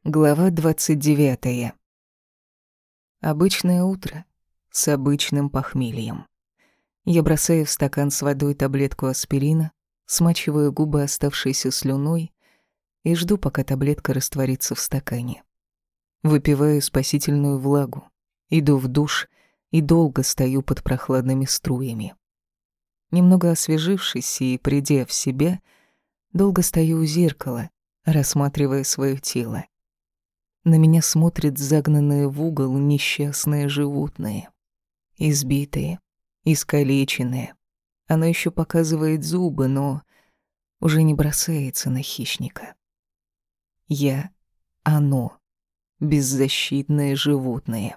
Глава 29. Обычное утро с обычным похмельем. Я бросаю в стакан с водой таблетку аспирина, смачиваю губы оставшейся слюной и жду, пока таблетка растворится в стакане. Выпиваю спасительную влагу, иду в душ и долго стою под прохладными струями. Немного освежившись и придя в себя, долго стою у зеркала, рассматривая свое тело. На меня смотрят загнанные в угол несчастные животные. Избитые, искалеченные. Оно еще показывает зубы, но уже не бросается на хищника. Я — оно, беззащитное животное.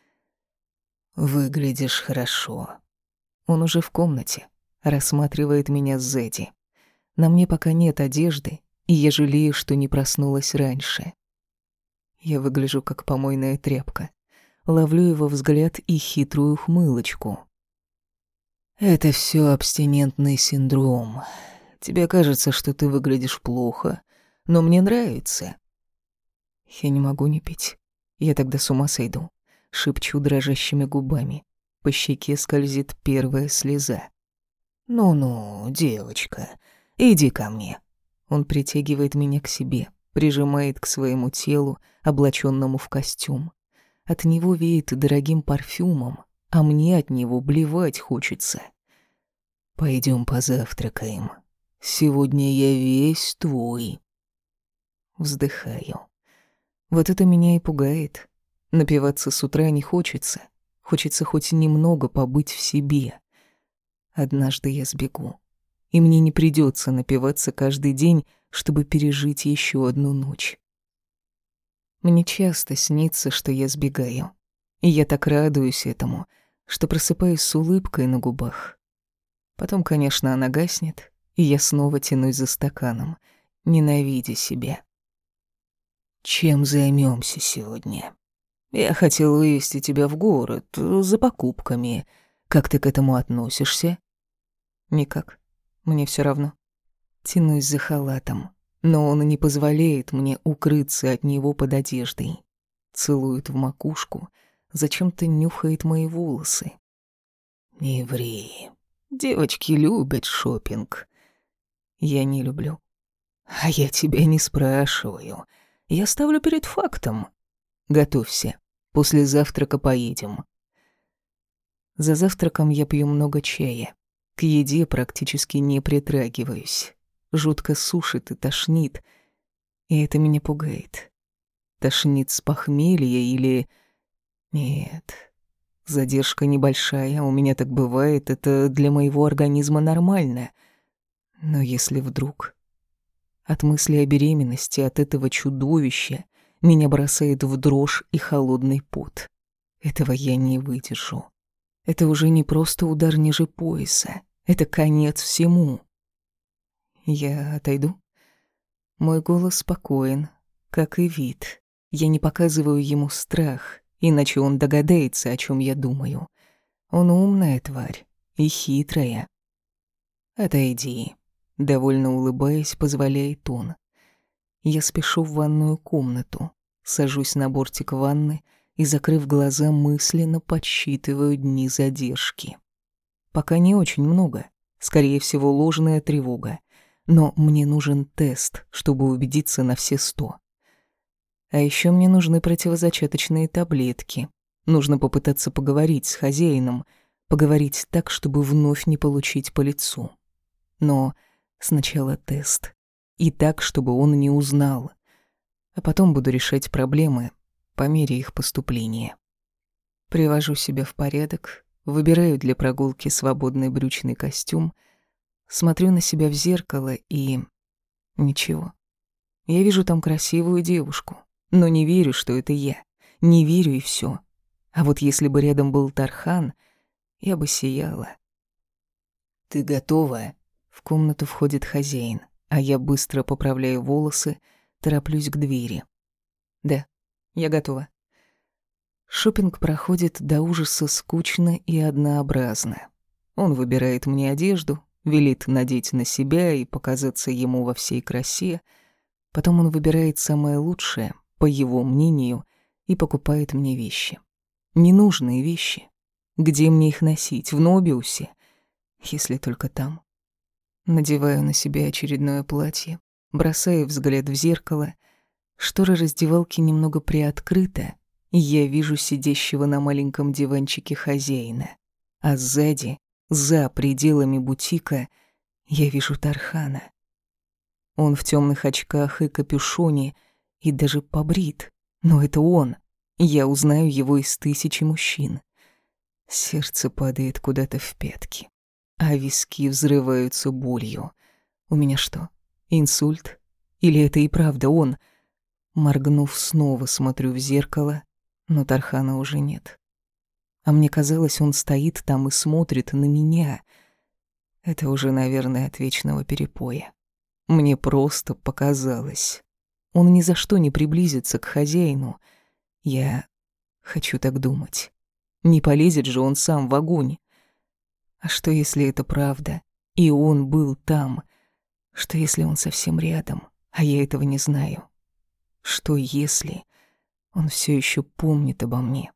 «Выглядишь хорошо». Он уже в комнате, рассматривает меня сзади. На мне пока нет одежды, и я жалею, что не проснулась раньше. Я выгляжу как помойная тряпка. Ловлю его взгляд и хитрую ухмылочку. «Это все абстинентный синдром. Тебе кажется, что ты выглядишь плохо, но мне нравится». Я не могу не пить. Я тогда с ума сойду. Шепчу дрожащими губами. По щеке скользит первая слеза. «Ну-ну, девочка, иди ко мне». Он притягивает меня к себе, прижимает к своему телу, облачённому в костюм. От него веет дорогим парфюмом, а мне от него блевать хочется. «Пойдём позавтракаем. Сегодня я весь твой». Вздыхаю. Вот это меня и пугает. Напиваться с утра не хочется. Хочется хоть немного побыть в себе. Однажды я сбегу, и мне не придётся напиваться каждый день, чтобы пережить ещё одну ночь. Мне часто снится, что я сбегаю, и я так радуюсь этому, что просыпаюсь с улыбкой на губах. Потом, конечно, она гаснет, и я снова тянусь за стаканом, ненавидя себя. «Чем займёмся сегодня? Я хотел вывести тебя в город за покупками. Как ты к этому относишься?» «Никак. Мне всё равно». Тянусь за халатом, но он не позволяет мне укрыться от него под одеждой. Целует в макушку, зачем-то нюхает мои волосы. «Не ври. Девочки любят шопинг». «Я не люблю». «А я тебя не спрашиваю. Я ставлю перед фактом. Готовься. После завтрака поедем». За завтраком я пью много чая. К еде практически не притрагиваюсь. Жутко сушит и тошнит, и это меня пугает. Тошнит с похмелья или... Нет, задержка небольшая, у меня так бывает, это для моего организма нормально. Но если вдруг... От мысли о беременности, от этого чудовища, меня бросает в дрожь и холодный пот. Этого я не выдержу. Это уже не просто удар ниже пояса. Это конец всему. Я отойду. Мой голос спокоен, как и вид. Я не показываю ему страх, иначе он догадается, о чем я думаю. Он умная тварь и хитрая. «Отойди», — довольно улыбаясь, позволяет он. Я спешу в ванную комнату, сажусь на бортик ванны и, закрыв глаза, мысленно подсчитываю дни задержки. Пока не очень много, скорее всего, ложная тревога, но мне нужен тест, чтобы убедиться на все 100. А еще мне нужны противозачаточные таблетки. Нужно попытаться поговорить с хозяином, поговорить так, чтобы вновь не получить по лицу. Но сначала тест. И так, чтобы он не узнал. А потом буду решать проблемы по мере их поступления. Привожу себя в порядок, выбираю для прогулки свободный брючный костюм, смотрю на себя в зеркало и... Ничего. Я вижу там красивую девушку, но не верю, что это я. Не верю и всё. А вот если бы рядом был Тархан, я бы сияла. «Ты готова?» В комнату входит хозяин, а я быстро поправляю волосы, тороплюсь к двери. «Да, я готова». Шопинг проходит до ужаса скучно и однообразно. Он выбирает мне одежду, велит надеть на себя и показаться ему во всей красе. Потом он выбирает самое лучшее, по его мнению, и покупает мне вещи. Ненужные вещи. Где мне их носить? В Нобиусе? Если только там. Надеваю на себя очередное платье, бросаю взгляд в зеркало. Штора раздевалки немного приоткрыта, и я вижу сидящего на маленьком диванчике хозяина. А сзади, за пределами бутика, я вижу Тархана. Он в темных очках и капюшоне, и даже побрит. Но это он. Я узнаю его из тысячи мужчин. Сердце падает куда-то в пятки, а виски взрываются болью. У меня что, инсульт? Или это и правда он? Моргнув, снова смотрю в зеркало, но Тархана уже нет. А мне казалось, он стоит там и смотрит на меня. Это уже, наверное, от вечного перепоя. Мне просто показалось. Он ни за что не приблизится к хозяину. Я хочу так думать. Не полезет же он сам в огонь. А что, если это правда, и он был там? Что, если он совсем рядом, а я этого не знаю? Что, если он все еще помнит обо мне?